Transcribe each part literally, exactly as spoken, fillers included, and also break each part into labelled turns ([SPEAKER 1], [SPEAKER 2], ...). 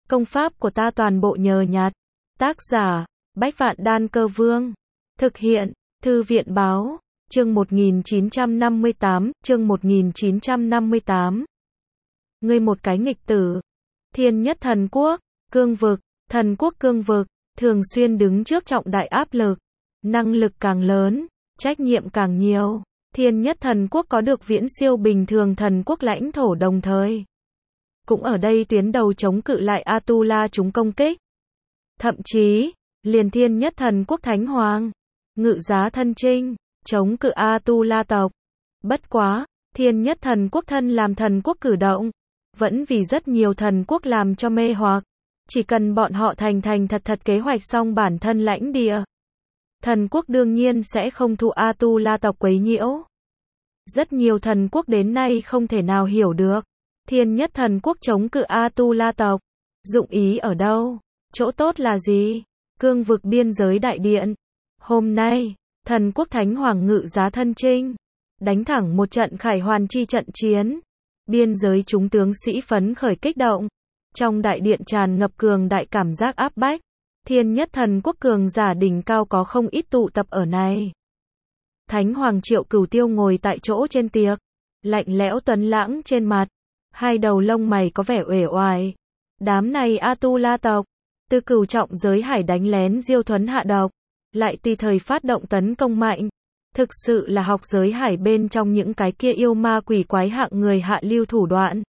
[SPEAKER 1] Công pháp của ta toàn bộ nhờ nhặt. Tác giả, Bách Vạn Đan Cơ Vương. Thực hiện, Thư viện Báo. Chương một nghìn chín trăm năm mươi tám, chương một nghìn chín trăm năm mươi tám. Ngươi một cái nghịch tử. Thiên nhất thần quốc, cương vực, thần quốc cương vực, thường xuyên đứng trước trọng đại áp lực. Năng lực càng lớn, trách nhiệm càng nhiều. Thiên nhất thần quốc có được viễn siêu bình thường thần quốc lãnh thổ đồng thời. Cũng ở đây tuyến đầu chống cự lại Atula chúng công kích. Thậm chí, liền thiên nhất thần quốc thánh hoàng, ngự giá thân trinh, chống cự Atula tộc. Bất quá, thiên nhất thần quốc thân làm thần quốc cử động, vẫn vì rất nhiều thần quốc làm cho mê hoặc. Chỉ cần bọn họ thành thành thật thật kế hoạch xong bản thân lãnh địa, thần quốc đương nhiên sẽ không thụ Atula tộc quấy nhiễu. Rất nhiều thần quốc đến nay không thể nào hiểu được, thiên nhất thần quốc chống cự Atula tộc, dụng ý ở đâu, chỗ tốt là gì? Cương vực biên giới đại điện. Hôm nay, thần quốc thánh hoàng ngự giá thân trinh, đánh thẳng một trận khải hoàn chi trận chiến. Biên giới chúng tướng sĩ phấn khởi kích động. Trong đại điện tràn ngập cường đại cảm giác áp bách. Thiên nhất thần quốc cường giả đỉnh cao có không ít tụ tập ở này. Thánh hoàng Triệu Cửu Tiêu ngồi tại chỗ trên tiệc, lạnh lẽo tuấn lãng trên mặt, hai đầu lông mày có vẻ uể oải. Đám này Atula tộc, từ cửu trọng giới hải đánh lén Diêu Thuấn hạ độc, lại tùy thời phát động tấn công mạnh. Thực sự là học giới hải bên trong những cái kia yêu ma quỷ quái hạng người hạ lưu thủ đoạn.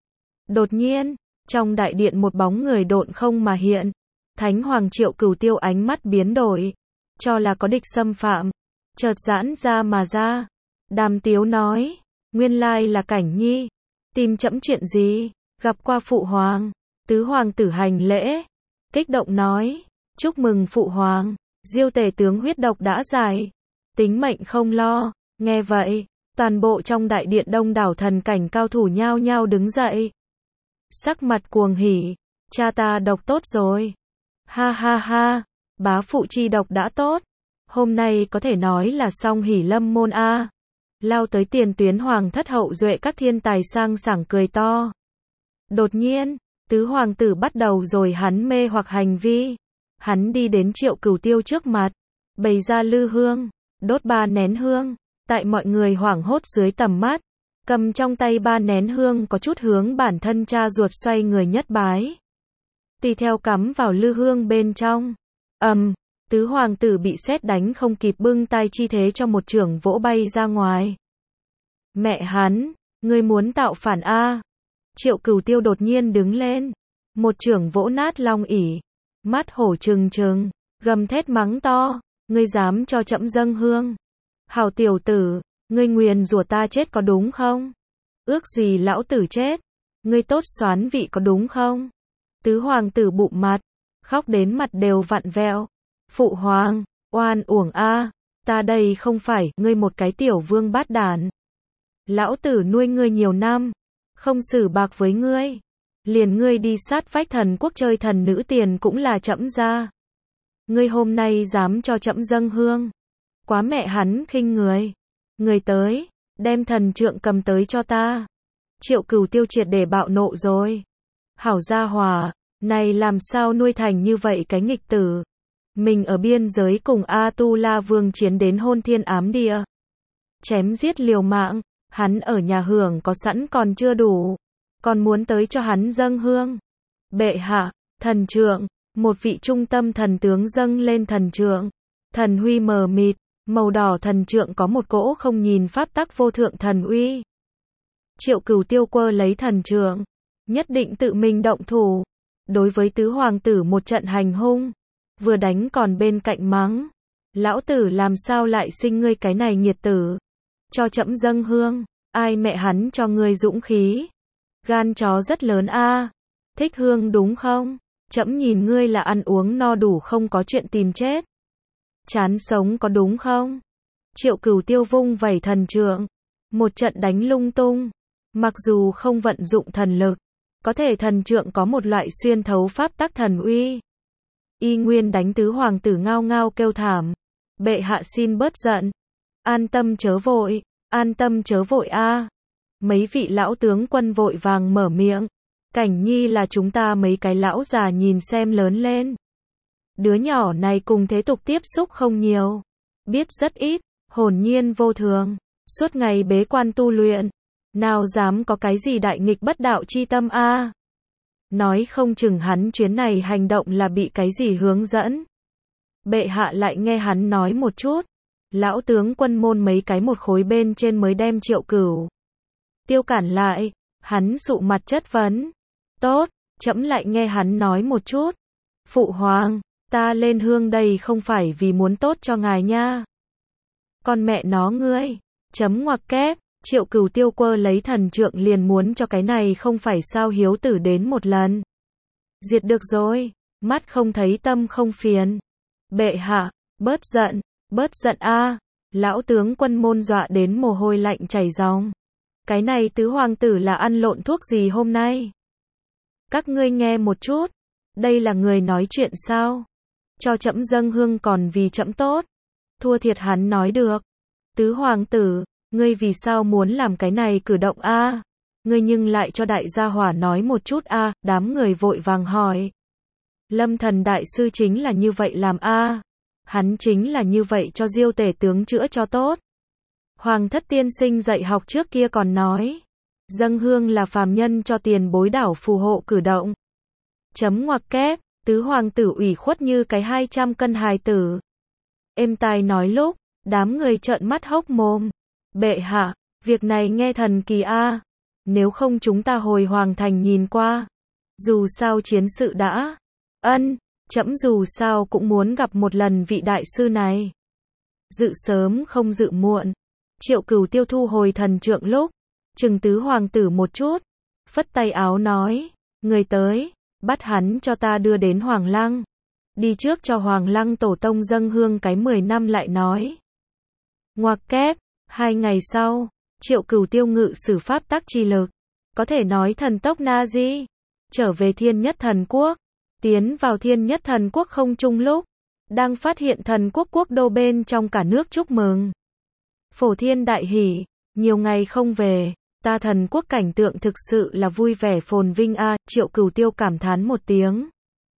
[SPEAKER 1] Đột nhiên, trong đại điện một bóng người độn không mà hiện. Thánh hoàng Triệu Cửu Tiêu ánh mắt biến đổi, cho là có địch xâm phạm, chợt giãn ra mà ra. Đàm Tiếu nói, nguyên lai là Cảnh Nhi, tìm trẫm chuyện gì? Gặp qua phụ hoàng. Tứ hoàng tử hành lễ, kích động nói, chúc mừng phụ hoàng, Diêu tể tướng huyết độc đã giải, tính mệnh không lo. Nghe vậy, toàn bộ trong đại điện đông đảo thần cảnh cao thủ nhao nhao đứng dậy, sắc mặt cuồng hỉ, cha ta độc tốt rồi. Ha ha ha, bá phụ chi độc đã tốt, hôm nay có thể nói là song hỉ lâm môn a. Lao tới tiền tuyến hoàng thất hậu duệ các thiên tài sang sảng cười to. Đột nhiên, tứ hoàng tử bắt đầu rồi hắn mê hoặc hành vi. Hắn đi đến Triệu Cửu Tiêu trước mặt, bày ra lư hương, đốt ba nén hương, tại mọi người hoảng hốt dưới tầm mắt, cầm trong tay ba nén hương có chút hướng bản thân cha ruột xoay người nhất bái. Tùy theo cắm vào lư hương bên trong. Ầm, um, tứ hoàng tử bị sét đánh không kịp bưng tay chi thế cho một chưởng vỗ bay ra ngoài. Mẹ hắn, ngươi muốn tạo phản a? Triệu Cửu Tiêu đột nhiên đứng lên, một chưởng vỗ nát long ỷ, mắt hổ trừng trừng, gầm thét mắng to, ngươi dám cho trẫm dâng hương? Hảo tiểu tử, ngươi nguyền rủa ta chết có đúng không? Ước gì lão tử chết, ngươi tốt xoán vị có đúng không? Tứ hoàng tử bụm mặt, khóc đến mặt đều vặn vẹo. Phụ hoàng, oan uổng a, ta đây không phải ngươi một cái tiểu vương bát đản. Lão tử nuôi ngươi nhiều năm, không xử bạc với ngươi, liền ngươi đi sát vách thần quốc chơi thần nữ tiền cũng là trẫm ra. Ngươi hôm nay dám cho trẫm dâng hương, quá mẹ hắn khinh người. Người tới, đem thần trượng cầm tới cho ta. Triệu Cửu Tiêu triệt để bạo nộ rồi. Hảo gia hỏa, này làm sao nuôi thành như vậy cái nghịch tử. Mình ở biên giới cùng Atula vương chiến đến hôn thiên ám địa, chém giết liều mạng, hắn ở nhà hưởng có sẵn còn chưa đủ, còn muốn tới cho hắn dâng hương. Bệ hạ, thần trượng, một vị trung tâm thần tướng dâng lên thần trượng, thần huy mờ mịt, màu đỏ thần trượng có một cỗ không nhìn pháp tắc vô thượng thần uy. Triệu Cửu Tiêu quơ lấy thần trượng, nhất định tự mình động thủ, đối với tứ hoàng tử một trận hành hung, vừa đánh còn bên cạnh mắng, lão tử làm sao lại sinh ngươi cái này nghiệt tử, cho trẫm dâng hương, ai mẹ hắn cho ngươi dũng khí, gan chó rất lớn a, thích hương đúng không, trẫm nhìn ngươi là ăn uống no đủ không có chuyện tìm chết, chán sống có đúng không? Triệu Cửu Tiêu vung vẩy thần trượng, một trận đánh lung tung, mặc dù không vận dụng thần lực, có thể thần trượng có một loại xuyên thấu pháp tắc thần uy. Y nguyên đánh tứ hoàng tử ngao ngao kêu thảm. Bệ hạ xin bớt giận. An tâm chớ vội, an tâm chớ vội a. Mấy vị lão tướng quân vội vàng mở miệng, Cảnh Nhi là chúng ta mấy cái lão già nhìn xem lớn lên. Đứa nhỏ này cùng thế tục tiếp xúc không nhiều, biết rất ít, hồn nhiên vô thường, suốt ngày bế quan tu luyện, nào dám có cái gì đại nghịch bất đạo chi tâm a. À? Nói không chừng hắn chuyến này hành động là bị cái gì hướng dẫn. Bệ hạ lại nghe hắn nói một chút. Lão tướng quân môn mấy cái một khối bên trên mới đem Triệu Cửu Tiêu cản lại, hắn sụ mặt chất vấn. Tốt, trẫm lại nghe hắn nói một chút. Phụ hoàng, ta lên hương đây không phải vì muốn tốt cho ngài nha. Con mẹ nó ngươi, chấm ngoặc kép, Triệu Cửu Tiêu quơ lấy thần trượng liền muốn cho cái này không phải sao hiếu tử đến một lần. Diệt được rồi, mắt không thấy tâm không phiền. Bệ hạ, bớt giận, bớt giận a. Lão tướng quân môn dọa đến mồ hôi lạnh chảy ròng. Cái này tứ hoàng tử là ăn lộn thuốc gì hôm nay? Các ngươi nghe một chút, đây là người nói chuyện sao? Cho trẫm dâng hương còn vì trẫm tốt. Thua thiệt hắn nói được. Tứ hoàng tử, ngươi vì sao muốn làm cái này cử động a? À? Ngươi nhưng lại cho đại gia hỏa nói một chút a, à? Đám người vội vàng hỏi. Lâm Thần đại sư chính là như vậy làm a. À? Hắn chính là như vậy cho Diêu tể tướng chữa cho tốt. Hoàng thất tiên sinh dạy học trước kia còn nói, dâng hương là phàm nhân cho tiền bối đảo phù hộ cử động. Chấm ngoặc kép, tứ hoàng tử ủy khuất như cái hai trăm cân hài tử. Êm tai nói lúc, đám người trợn mắt hốc mồm. Bệ hạ, việc này nghe thần kỳ a. Nếu không chúng ta hồi hoàng thành nhìn qua. Dù sao chiến sự đã. Ân, trẫm dù sao cũng muốn gặp một lần vị đại sư này. Dự sớm không dự muộn. Triệu Cửu Tiêu thu hồi thần trượng lúc, chừng tứ hoàng tử một chút, phất tay áo nói, người tới, bắt hắn cho ta đưa đến Hoàng Lăng. Đi trước cho Hoàng Lăng tổ tông dâng hương cái mười năm lại nói. Ngoặc kép, hai ngày sau, Triệu Cửu Tiêu ngự sử pháp tắc chi lực, có thể nói thần tốc na di, trở về Thiên Nhất Thần Quốc, tiến vào Thiên Nhất Thần Quốc không chung lúc, đang phát hiện thần quốc quốc đô bên trong cả nước chúc mừng. Phổ thiên đại hỉ, nhiều ngày không về, ta thần quốc cảnh tượng thực sự là vui vẻ phồn vinh a. À, Triệu Cửu Tiêu cảm thán một tiếng.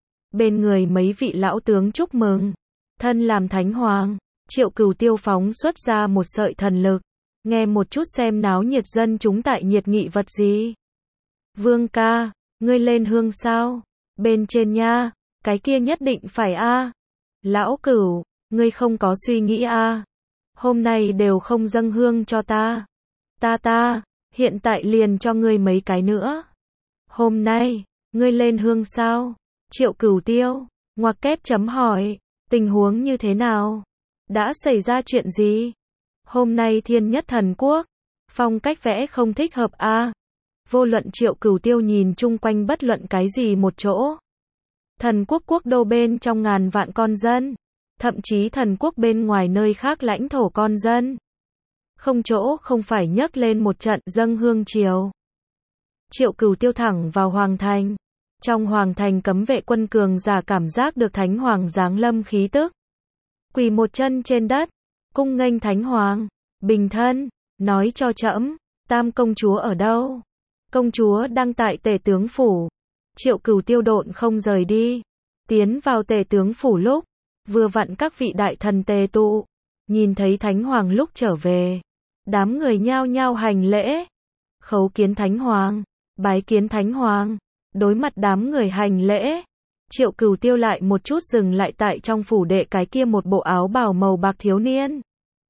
[SPEAKER 1] Bên người mấy vị lão tướng chúc mừng, thân làm thánh hoàng, Triệu Cửu Tiêu phóng xuất ra một sợi thần lực, nghe một chút xem náo nhiệt dân chúng tại nhiệt nghị vật gì. Vương ca, ngươi lên hương sao? Bên trên nha, cái kia nhất định phải a. À. Lão Cửu, ngươi không có suy nghĩ a. À. Hôm nay đều không dâng hương cho ta. Ta ta, hiện tại liền cho ngươi mấy cái nữa. Hôm nay, ngươi lên hương sao? Triệu Cửu Tiêu, ngoặc kép chấm hỏi, tình huống như thế nào? Đã xảy ra chuyện gì? Hôm nay Thiên Nhất Thần Quốc, phong cách vẽ không thích hợp a. À. Vô luận Triệu Cửu Tiêu nhìn chung quanh bất luận cái gì một chỗ. Thần quốc quốc đô bên trong ngàn vạn con dân. Thậm chí thần quốc bên ngoài nơi khác lãnh thổ con dân. Không chỗ không phải nhấc lên một trận dâng hương chiều. Triệu Cửu Tiêu thẳng vào hoàng thành. Trong hoàng thành cấm vệ quân cường giả cảm giác được thánh hoàng giáng lâm khí tức. Quỳ một chân trên đất, cung nghênh thánh hoàng, bình thân, nói cho trẫm, tam công chúa ở đâu? Công chúa đang tại tể tướng phủ. Triệu Cửu Tiêu độn không rời đi. Tiến vào tể tướng phủ lúc, vừa vặn các vị đại thần tề tụ, nhìn thấy thánh hoàng lúc trở về, đám người nhao nhao hành lễ, khấu kiến thánh hoàng, bái kiến thánh hoàng. Đối mặt đám người hành lễ, Triệu Cửu Tiêu lại một chút dừng lại tại trong phủ đệ cái kia một bộ áo bào màu bạc thiếu niên.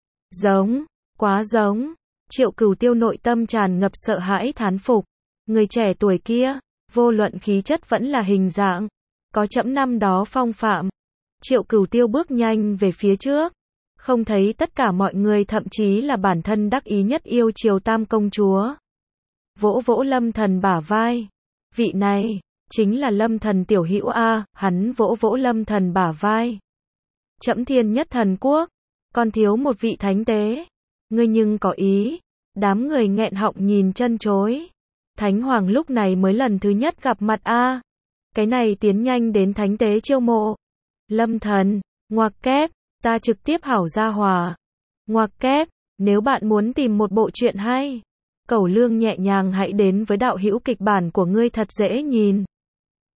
[SPEAKER 1] Giống, quá giống. Triệu Cửu Tiêu nội tâm tràn ngập sợ hãi thán phục. Người trẻ tuổi kia, vô luận khí chất vẫn là hình dạng, có trẫm năm đó phong phạm. Triệu Cửu Tiêu bước nhanh về phía trước, không thấy tất cả mọi người thậm chí là bản thân đắc ý nhất yêu chiều tam công chúa. Vỗ vỗ Lâm Thần bả vai. Vị này, chính là Lâm Thần tiểu hữu a. Hắn vỗ vỗ Lâm Thần bả vai. Trẫm Thiên Nhất Thần Quốc, còn thiếu một vị thánh tế. Ngươi nhưng có ý. Đám người nghẹn họng nhìn chân chối. Thánh hoàng lúc này mới lần thứ nhất gặp mặt a. Cái này tiến nhanh đến thánh tế chiêu mộ. Lâm Thần, ngoặc kép, ta trực tiếp hảo gia hòa. Ngoặc kép, nếu bạn muốn tìm một bộ truyện hay, Cẩu Lương nhẹ nhàng hãy đến với đạo hữu kịch bản của ngươi thật dễ nhìn.